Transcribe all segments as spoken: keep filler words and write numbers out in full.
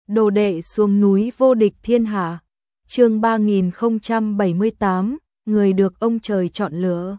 Đồ đệ xuống núi vô địch thiên hạ. Chương ba nghìn không trăm bảy mươi tám, người được ông trời chọn lựa.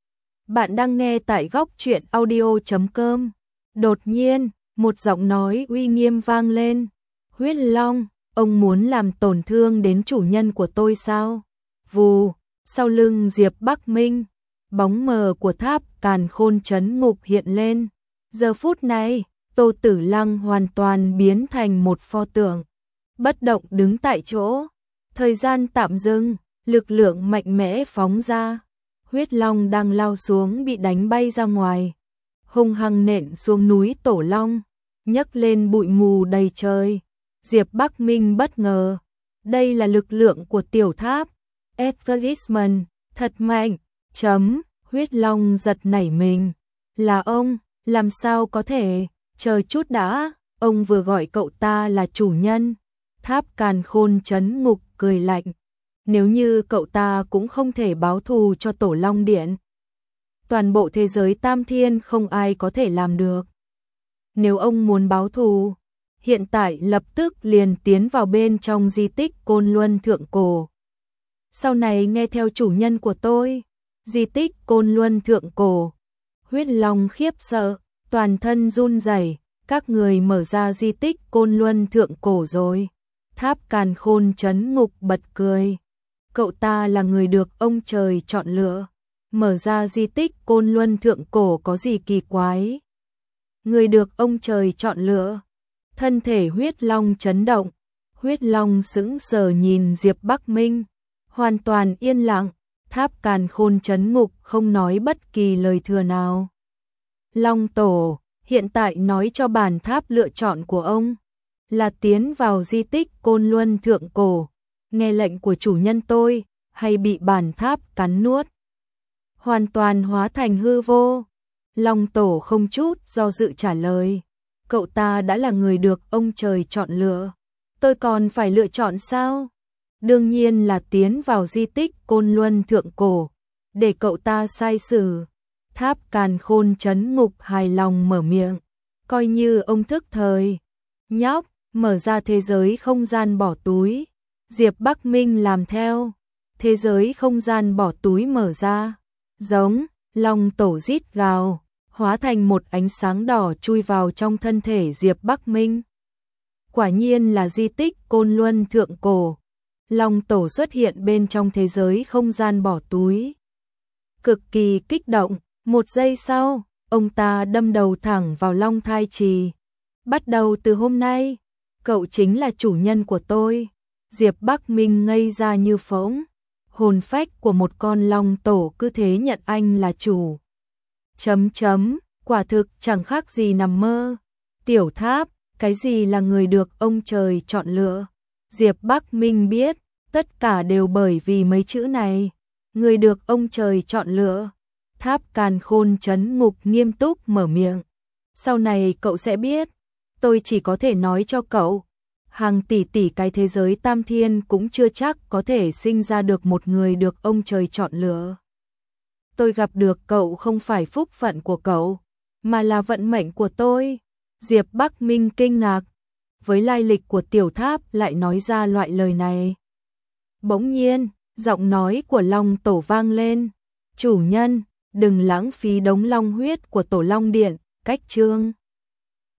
Bạn đang nghe tại góc truyện audio chấm com. Đột nhiên, một giọng nói uy nghiêm vang lên. Huyết Long, ông muốn làm tổn thương đến chủ nhân của tôi sao? Vù, sau lưng Diệp Bắc Minh, bóng mờ của tháp Càn Khôn trấn ngục hiện lên. Giờ phút này, Tô Tử Lăng hoàn toàn biến thành một pho tượng, bất động đứng tại chỗ. Thời gian tạm dừng, lực lượng mạnh mẽ phóng ra. Huyết Long đang lao xuống bị đánh bay ra ngoài, hung hăng nện xuống núi Tổ Long, nhấc lên bụi mù đầy trời. Diệp Bắc Minh bất ngờ, đây là lực lượng của tiểu tháp Advertisement, thật mạnh. Chấm, Huyết Long giật nảy mình, là ông, làm sao có thể, chờ chút đã, ông vừa gọi cậu ta là chủ nhân. Tháp Càn Khôn trấn ngục cười lạnh, nếu như cậu ta cũng không thể báo thù cho Tổ Long Điện, toàn bộ thế giới Tam Thiên không ai có thể làm được. Nếu ông muốn báo thù, hiện tại lập tức liền tiến vào bên trong di tích Côn Luân Thượng Cổ. Sau này nghe theo chủ nhân của tôi. Di tích Côn Luân Thượng Cổ. Huyết Long khiếp sợ, toàn thân run rẩy. Các người mở ra di tích Côn Luân Thượng Cổ rồi. Tháp Càn Khôn trấn ngục bật cười. Cậu ta là người được ông trời chọn lựa. Mở ra di tích Côn Luân Thượng Cổ có gì kỳ quái? Người được ông trời chọn lựa. Thân thể Huyết Long chấn động. Huyết Long sững sờ nhìn Diệp Bắc Minh, hoàn toàn yên lặng. Tháp Càn Khôn trấn ngục không nói bất kỳ lời thừa nào. Long Tổ, hiện tại nói cho bản tháp lựa chọn của ông là tiến vào di tích Côn Luân Thượng Cổ, nghe lệnh của chủ nhân tôi, hay bị bản tháp cắn nuốt, hoàn toàn hóa thành hư vô. Long Tổ không chút do dự trả lời, cậu ta đã là người được ông trời chọn lựa, tôi còn phải lựa chọn sao? Đương nhiên là tiến vào di tích Côn Luân Thượng Cổ, để cậu ta sai xử. Tháp Càn Khôn trấn ngục hài lòng mở miệng, coi như ông thức thời. Nhóc, mở ra thế giới không gian bỏ túi. Diệp Bắc Minh làm theo. Thế giới không gian bỏ túi mở ra. Giống, Long Tổ rít gào, hóa thành một ánh sáng đỏ chui vào trong thân thể Diệp Bắc Minh. Quả nhiên là di tích Côn Luân Thượng Cổ. Long Tổ xuất hiện bên trong thế giới không gian bỏ túi. Cực kỳ kích động, một giây sau, ông ta đâm đầu thẳng vào Long Thai Trì. Bắt đầu từ hôm nay, cậu chính là chủ nhân của tôi. Diệp Bắc Minh ngây ra như phỗng, hồn phách của một con Long Tổ cứ thế nhận anh là chủ. Chấm chấm, quả thực chẳng khác gì nằm mơ. Tiểu tháp, cái gì là người được ông trời chọn lựa? Diệp Bắc Minh biết, tất cả đều bởi vì mấy chữ này. Người được ông trời chọn lựa. Tháp Càn Khôn trấn ngục nghiêm túc mở miệng. Sau này cậu sẽ biết, tôi chỉ có thể nói cho cậu, hàng tỷ tỷ cái thế giới Tam Thiên cũng chưa chắc có thể sinh ra được một người được ông trời chọn lựa. Tôi gặp được cậu không phải phúc phận của cậu, mà là vận mệnh của tôi. Diệp Bắc Minh kinh ngạc, với lai lịch của tiểu tháp lại nói ra loại lời này. Bỗng nhiên, giọng nói của Long Tổ vang lên. Chủ nhân, đừng lãng phí đống long huyết của Tổ Long Điện, cách chương.